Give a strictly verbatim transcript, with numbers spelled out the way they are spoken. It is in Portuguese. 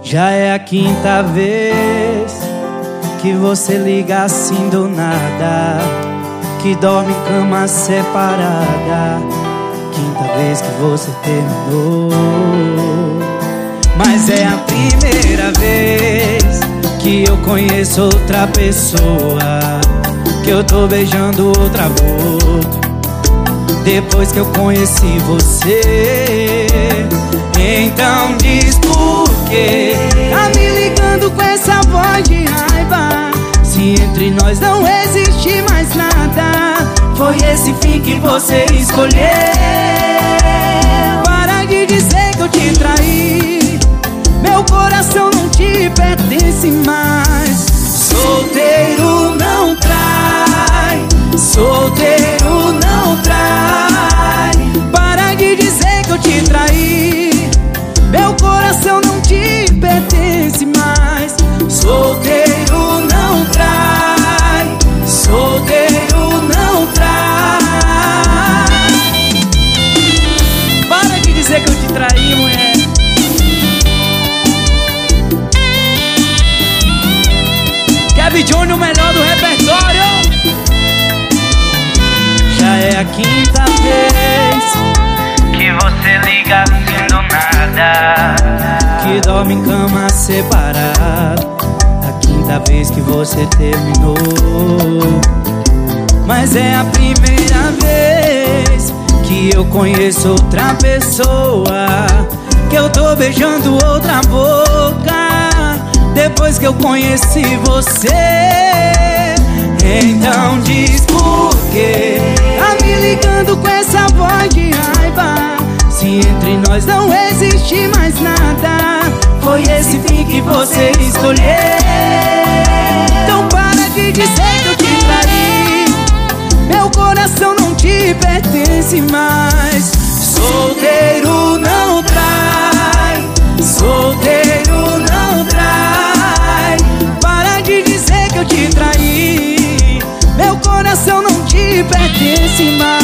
Já é a quinta vez que você liga assim do nada, que dorme em cama separada. Quinta vez que você terminou. Mas é a primeira vez que eu conheço outra pessoa, que eu tô beijando outra boca depois que eu conheci você. Então diz por quê tá me ligando com essa voz de raiva, se entre nós não existe mais nada. Foi esse fim que você escolheu. Para de dizer que eu te traí, meu coração não te pertence mais. Solteiro não trai, solteiro não trai. Para de dizer que eu te traí, meu coração não te pertence mais. Solteiro não trai, solteiro não trai. Para de dizer que eu te traí, mulher. Kevin Júnior, o melhor do repertório. Já é a quinta vez que você liga assim do nada, que dorme em cama separado. A quinta vez que você terminou. Mas é a primeira vez que eu conheço outra pessoa, que eu tô beijando outra boca depois que eu conheci você. Então diz por quê tá me ligando com essa voz de raiva, se entre nós não existe mais nada. Foi esse fim que você escolheu. Então para de dizer que eu te traí, meu coração não te pertence mais. Solteiro não trai, solteiro não trai. Para de dizer que eu te traí, meu coração não te pertence mais.